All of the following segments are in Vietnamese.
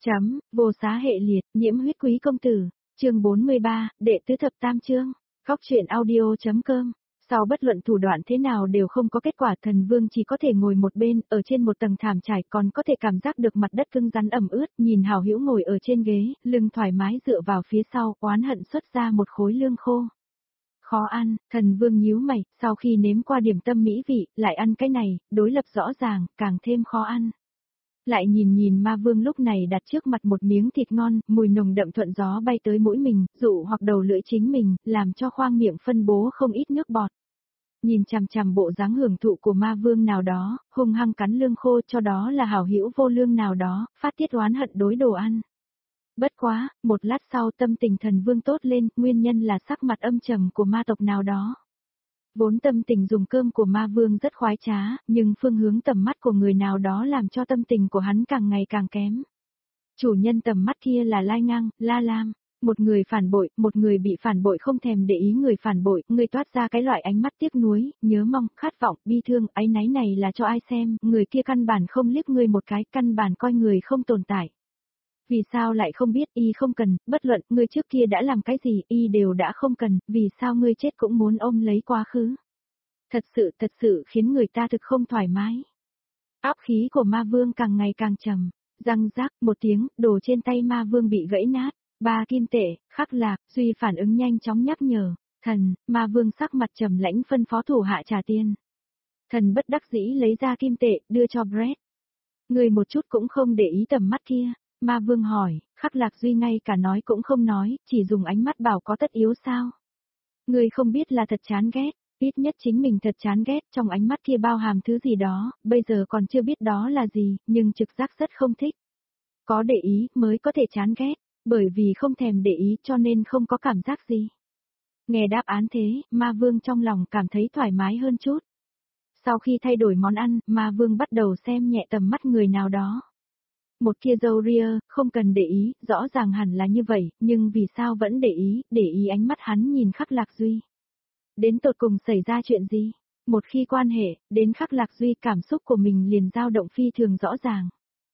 Chấm, vô xá hệ liệt, nhiễm huyết quý công tử, chương 43, đệ tứ thập tam chương, góc truyện audio.com. Sau bất luận thủ đoạn thế nào đều không có kết quả, Thần Vương chỉ có thể ngồi một bên, ở trên một tầng thảm trải, còn có thể cảm giác được mặt đất cứng rắn ẩm ướt, nhìn Hảo Hữu ngồi ở trên ghế, lưng thoải mái dựa vào phía sau, oán hận xuất ra một khối lương khô. Khó ăn, Thần Vương nhíu mày, sau khi nếm qua điểm tâm mỹ vị, lại ăn cái này, đối lập rõ ràng, càng thêm khó ăn. Lại nhìn Ma Vương lúc này đặt trước mặt một miếng thịt ngon, mùi nồng đậm thuận gió bay tới mũi mình, dụ hoặc đầu lưỡi chính mình, làm cho khoang miệng phân bố không ít nước bọt. Nhìn chằm chằm bộ dáng hưởng thụ của Ma Vương nào đó, hung hăng cắn lương khô, cho đó là hảo hữu vô lương nào đó, phát tiết oán hận đối đồ ăn. Bất quá, một lát sau tâm tình Thần Vương tốt lên, nguyên nhân là sắc mặt âm trầm của ma tộc nào đó. Vốn tâm tình dùng cơm của Ma Vương rất khoái trá, nhưng phương hướng tầm mắt của người nào đó làm cho tâm tình của hắn càng ngày càng kém. Chủ nhân tầm mắt kia là Lai Ngang, La Lam, một người phản bội, một người bị phản bội không thèm để ý người phản bội, người toát ra cái loại ánh mắt tiếc nuối, nhớ mong, khát vọng, bi thương, áy náy này là cho ai xem, người kia căn bản không liếc ngươi một cái, căn bản coi người không tồn tại. Vì sao lại không biết, y không cần, bất luận, ngươi trước kia đã làm cái gì, y đều đã không cần, vì sao ngươi chết cũng muốn ôm lấy quá khứ. Thật sự khiến người ta thực không thoải mái. Áp khí của Ma Vương càng ngày càng trầm, răng rác một tiếng, đồ trên tay Ma Vương bị gãy nát, 3 kim tệ, Khắc Lạc, Duy phản ứng nhanh chóng nhắc nhở, thần, Ma Vương sắc mặt trầm lãnh phân phó thủ hạ trả tiền. Thần bất đắc dĩ lấy ra kim tệ, đưa cho Brett. Người một chút cũng không để ý tầm mắt kia. Ma Vương hỏi, Khắc Lạc Duy ngay cả nói cũng không nói, chỉ dùng ánh mắt bảo có tất yếu sao. Người không biết là thật chán ghét, ít nhất chính mình thật chán ghét, trong ánh mắt kia bao hàm thứ gì đó, bây giờ còn chưa biết đó là gì, nhưng trực giác rất không thích. Có để ý mới có thể chán ghét, bởi vì không thèm để ý cho nên không có cảm giác gì. Nghe đáp án thế, Ma Vương trong lòng cảm thấy thoải mái hơn chút. Sau khi thay đổi món ăn, Ma Vương bắt đầu xem nhẹ tầm mắt người nào đó. Một kia dâu ria, không cần để ý, rõ ràng hẳn là như vậy, nhưng vì sao vẫn để ý ánh mắt hắn nhìn Khắc Lạc Duy. Đến tột cùng xảy ra chuyện gì? Một khi quan hệ, đến Khắc Lạc Duy cảm xúc của mình liền dao động phi thường rõ ràng.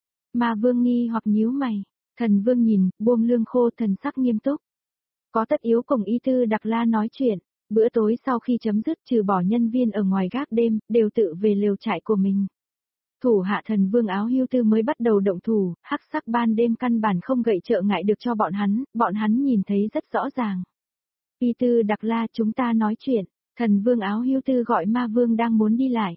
Ma Vương nghi hoặc nhíu mày, Thần Vương nhìn, buông lương khô thần sắc nghiêm túc. Có tất yếu cùng Y Tư Đặc La nói chuyện, bữa tối sau khi chấm dứt trừ bỏ nhân viên ở ngoài gác đêm, đều tự về lều trại của mình. Thủ hạ Thần Vương Áo Hưu Tư mới bắt đầu động thủ, hắc sắc ban đêm căn bản không gậy trợ ngại được cho bọn hắn nhìn thấy rất rõ ràng. Y Tư Đặc La chúng ta nói chuyện, Thần Vương Áo Hưu Tư gọi Ma Vương đang muốn đi lại.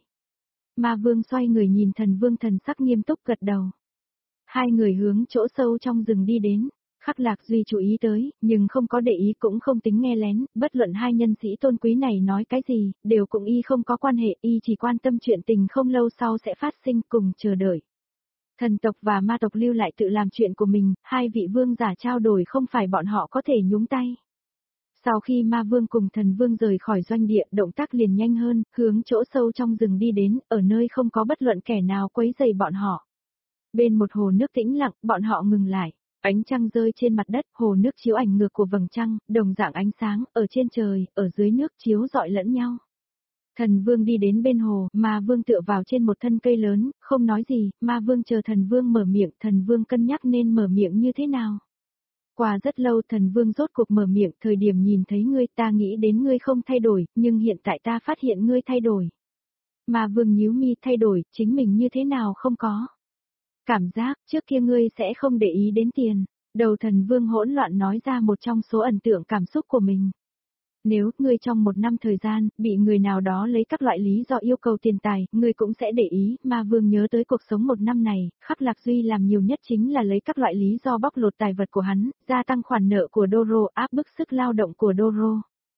Ma Vương xoay người nhìn Thần Vương thần sắc nghiêm túc gật đầu. Hai người hướng chỗ sâu trong rừng đi đến. Khắc Lạc Duy chú ý tới, nhưng không có để ý cũng không tính nghe lén, bất luận hai nhân sĩ tôn quý này nói cái gì, đều cùng y không có quan hệ, y chỉ quan tâm chuyện tình không lâu sau sẽ phát sinh cùng chờ đợi. Thần tộc và ma tộc lưu lại tự làm chuyện của mình, hai vị vương giả trao đổi không phải bọn họ có thể nhúng tay. Sau khi Ma Vương cùng Thần Vương rời khỏi doanh địa, động tác liền nhanh hơn, hướng chỗ sâu trong rừng đi đến, ở nơi không có bất luận kẻ nào quấy rầy bọn họ. Bên một hồ nước tĩnh lặng, bọn họ ngừng lại. Ánh trăng rơi trên mặt đất, hồ nước chiếu ảnh ngược của vầng trăng, đồng dạng ánh sáng, ở trên trời, ở dưới nước chiếu rọi lẫn nhau. Thần Vương đi đến bên hồ, Ma Vương tựa vào trên một thân cây lớn, không nói gì, Ma Vương chờ Thần Vương mở miệng, Thần Vương cân nhắc nên mở miệng như thế nào. Qua rất lâu Thần Vương rốt cuộc mở miệng, thời điểm nhìn thấy ngươi ta nghĩ đến ngươi không thay đổi, nhưng hiện tại ta phát hiện ngươi thay đổi. Ma Vương nhíu mi thay đổi, chính mình như thế nào không có. Cảm giác, trước kia ngươi sẽ không để ý đến tiền. Đầu Thần Vương hỗn loạn nói ra một trong số ấn tượng cảm xúc của mình. Nếu, ngươi trong một năm thời gian, bị người nào đó lấy các loại lý do yêu cầu tiền tài, ngươi cũng sẽ để ý, Ma Vương nhớ tới cuộc sống một năm này, Khắc Lạc Duy làm nhiều nhất chính là lấy các loại lý do bóc lột tài vật của hắn, gia tăng khoản nợ của Doro, áp bức sức lao động của Doro.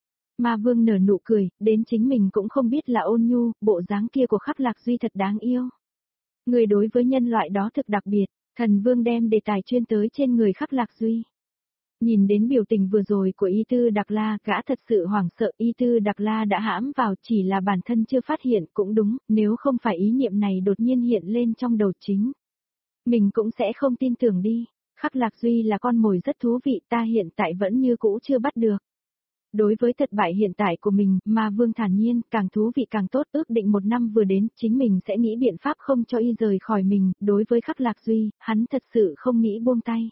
Ma Vương nở nụ cười, đến chính mình cũng không biết là ôn nhu, bộ dáng kia của Khắc Lạc Duy thật đáng yêu. Người đối với nhân loại đó thực đặc biệt, Thần Vương đem đề tài chuyên tới trên người Khắc Lạc Duy. Nhìn đến biểu tình vừa rồi của Y Tư Đặc La, gã thật sự hoảng sợ, Y Tư Đặc La đã hãm vào, chỉ là bản thân chưa phát hiện, cũng đúng, nếu không phải ý niệm này đột nhiên hiện lên trong đầu chính. Mình cũng sẽ không tin tưởng đi, Khắc Lạc Duy là con mồi rất thú vị, ta hiện tại vẫn như cũ chưa bắt được. Đối với thất bại hiện tại của mình, Ma Vương thản nhiên, càng thú vị càng tốt, ước định 1 năm vừa đến, chính mình sẽ nghĩ biện pháp không cho y rời khỏi mình, đối với Khắc Lạc Duy, hắn thật sự không nghĩ buông tay.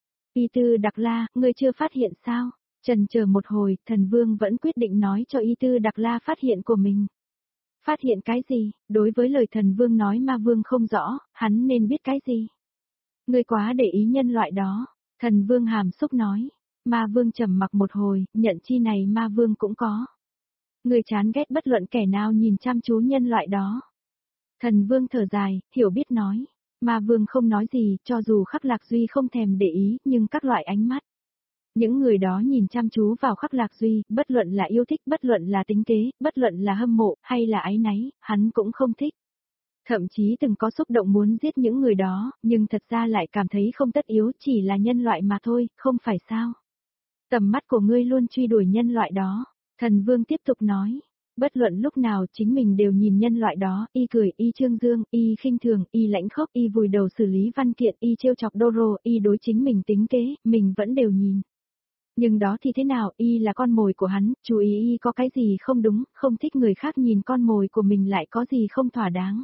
Y Tư Đặc La, ngươi chưa phát hiện sao? Chần chờ một hồi, thần vương vẫn quyết định nói cho Y Tư Đặc La phát hiện của mình. Phát hiện cái gì? Đối với lời thần vương nói Ma Vương không rõ, hắn nên biết cái gì? Ngươi quá để ý nhân loại đó, thần vương hàm xúc nói. Ma Vương trầm mặc một hồi, nhận chi này Ma Vương cũng có. Người chán ghét bất luận kẻ nào nhìn chăm chú nhân loại đó. Thần Vương thở dài, hiểu biết nói. Ma Vương không nói gì, cho dù Khắc Lạc Duy không thèm để ý, nhưng các loại ánh mắt. Những người đó nhìn chăm chú vào Khắc Lạc Duy, bất luận là yêu thích, bất luận là tính kế, bất luận là hâm mộ, hay là áy náy, hắn cũng không thích. Thậm chí từng có xúc động muốn giết những người đó, nhưng thật ra lại cảm thấy không tất yếu, chỉ là nhân loại mà thôi, không phải sao. Tầm mắt của ngươi luôn truy đuổi nhân loại đó, thần vương tiếp tục nói. Bất luận lúc nào chính mình đều nhìn nhân loại đó, y cười, y trương dương, y khinh thường, y lãnh khốc, y vùi đầu xử lý văn kiện, y trêu chọc Doro, y đối chính mình tính kế, mình vẫn đều nhìn. Nhưng đó thì thế nào, y là con mồi của hắn, chú ý y có cái gì không đúng, không thích người khác nhìn con mồi của mình lại có gì không thỏa đáng.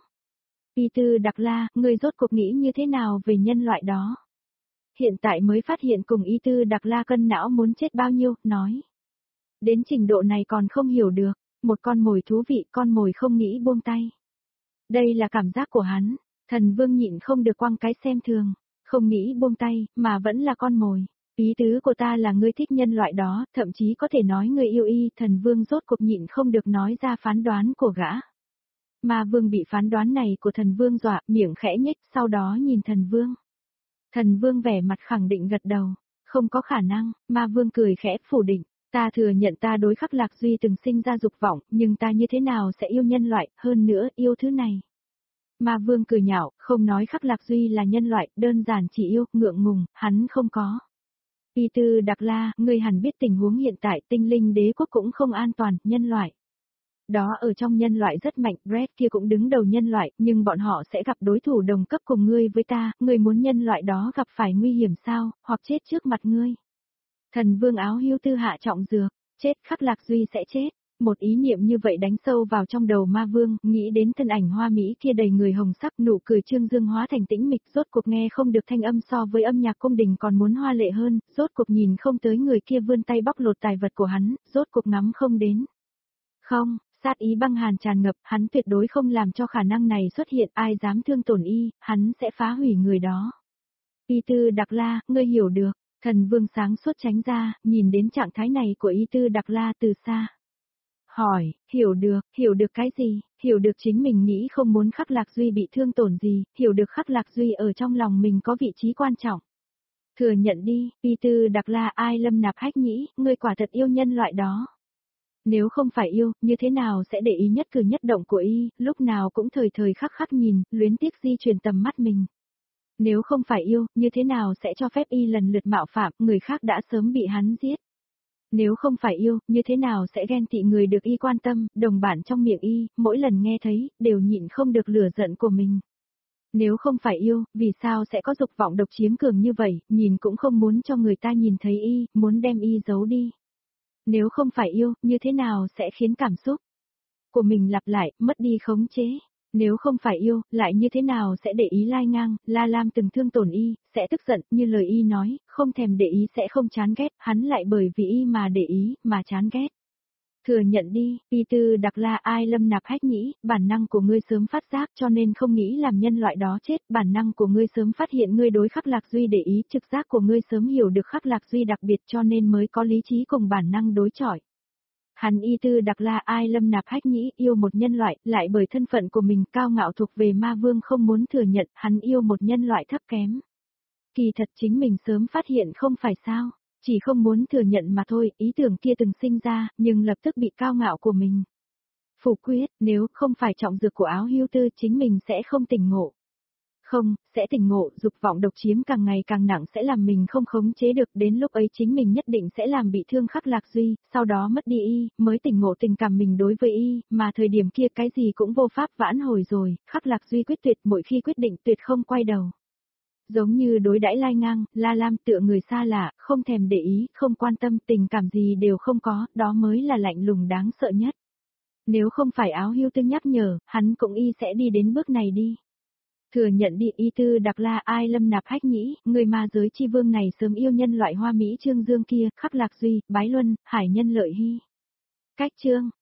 Y Tư Đặc La, ngươi rốt cuộc nghĩ như thế nào về nhân loại đó? Hiện tại mới phát hiện cùng Y Tư Đặc La cân não muốn chết bao nhiêu, nói. Đến trình độ này còn không hiểu được, một con mồi thú vị, con mồi không nghĩ buông tay. Đây là cảm giác của hắn, thần vương nhịn không được quăng cái xem thường, không nghĩ buông tay, mà vẫn là con mồi. Ý tứ của ta là ngươi thích nhân loại đó, thậm chí có thể nói ngươi yêu y, thần vương rốt cuộc nhịn không được nói ra phán đoán của gã. Ma Vương bị phán đoán này của thần vương dọa, miệng khẽ nhếch, sau đó nhìn thần vương. Thần vương vẻ mặt khẳng định gật đầu, không có khả năng, Ma Vương cười khẽ phủ định, ta thừa nhận ta đối Khắc Lạc Duy từng sinh ra dục vọng, nhưng ta như thế nào sẽ yêu nhân loại, hơn nữa yêu thứ này. Ma Vương cười nhạo, không nói Khắc Lạc Duy là nhân loại, đơn giản chỉ yêu, ngượng ngùng, hắn không có. Y Tư Đặc La, ngươi hẳn biết tình huống hiện tại tinh linh đế quốc cũng không an toàn, nhân loại. Đó ở trong nhân loại rất mạnh, Red kia cũng đứng đầu nhân loại, nhưng bọn họ sẽ gặp đối thủ đồng cấp cùng ngươi với ta, ngươi muốn nhân loại đó gặp phải nguy hiểm sao, hoặc chết trước mặt ngươi. Thần vương áo hưu tư hạ trọng dược, chết Khắc Lạc Duy sẽ chết. Một ý niệm như vậy đánh sâu vào trong đầu Ma Vương, nghĩ đến thân ảnh hoa mỹ kia đầy người hồng sắc, nụ cười trương dương hóa thành tĩnh mịch, rốt cuộc nghe không được thanh âm so với âm nhạc cung đình còn muốn hoa lệ hơn, rốt cuộc nhìn không tới người kia vươn tay bóc lột tài vật của hắn, rốt cuộc ngắm không đến. Không, sát ý băng hàn tràn ngập, hắn tuyệt đối không làm cho khả năng này xuất hiện, ai dám thương tổn y, hắn sẽ phá hủy người đó. Y Tư Đặc La, ngươi hiểu được, thần vương sáng suốt tránh ra, nhìn đến trạng thái này của Y Tư Đặc La từ xa. Hỏi, hiểu được cái gì, hiểu được chính mình nghĩ không muốn Khắc Lạc Duy bị thương tổn gì, hiểu được Khắc Lạc Duy ở trong lòng mình có vị trí quan trọng. Thừa nhận đi, Y Tư Đặc La ai Lâm Nạp Hách Nhĩ, ngươi quả thật yêu nhân loại đó. Nếu không phải yêu, như thế nào sẽ để ý nhất cử nhất động của y, lúc nào cũng thời thời khắc khắc nhìn, luyến tiếc di chuyển tầm mắt mình. Nếu không phải yêu, như thế nào sẽ cho phép y lần lượt mạo phạm, người khác đã sớm bị hắn giết. Nếu không phải yêu, như thế nào sẽ ghen tị người được y quan tâm, đồng bản trong miệng y, mỗi lần nghe thấy, đều nhịn không được lửa giận của mình. Nếu không phải yêu, vì sao sẽ có dục vọng độc chiếm cường như vậy, nhìn cũng không muốn cho người ta nhìn thấy y, muốn đem y giấu đi. Nếu không phải yêu, như thế nào sẽ khiến cảm xúc của mình lặp lại, mất đi khống chế. Nếu không phải yêu, lại như thế nào sẽ để ý lai ngang, La Lam từng thương tổn y, sẽ tức giận, như lời y nói, không thèm để ý sẽ không chán ghét, hắn lại bởi vì y mà để ý, mà chán ghét. Thừa nhận đi, Y Tư Đặc La ai Lâm Nạp Hách Nhĩ, bản năng của ngươi sớm phát giác cho nên không nghĩ làm nhân loại đó chết, bản năng của ngươi sớm phát hiện ngươi đối Khắc Lạc Duy để ý, trực giác của ngươi sớm hiểu được Khắc Lạc Duy đặc biệt cho nên mới có lý trí cùng bản năng đối chọi. Hắn Y Tư Đặc La ai Lâm Nạp Hách Nhĩ yêu một nhân loại, lại bởi thân phận của mình cao ngạo thuộc về Ma Vương không muốn thừa nhận hắn yêu một nhân loại thấp kém. Kỳ thật chính mình sớm phát hiện không phải sao, chỉ không muốn thừa nhận mà thôi, ý tưởng kia từng sinh ra, nhưng lập tức bị cao ngạo của mình. Phủ quyết, nếu không phải trọng dược của áo hưu tư chính mình sẽ không tỉnh ngộ. Không, sẽ tỉnh ngộ, dục vọng độc chiếm càng ngày càng nặng sẽ làm mình không khống chế được, đến lúc ấy chính mình nhất định sẽ làm bị thương Khắc Lạc Duy, sau đó mất đi y, mới tỉnh ngộ tình cảm mình đối với y, mà thời điểm kia cái gì cũng vô pháp vãn hồi rồi, Khắc Lạc Duy quyết tuyệt mỗi khi quyết định tuyệt không quay đầu. Giống như đối đãi lai ngang, la lam tựa người xa lạ, không thèm để ý, không quan tâm, tình cảm gì đều không có, đó mới là lạnh lùng đáng sợ nhất. Nếu không phải áo hưu tư nhắc nhở, hắn cũng y sẽ đi đến bước này đi. Thừa nhận đi y tư đặc la ai lâm nạp hách nhĩ, người ma giới chi vương này sớm yêu nhân loại hoa Mỹ trương dương kia, khắc lạc duy, bái luân, hải nhân lợi hy. Cách chương.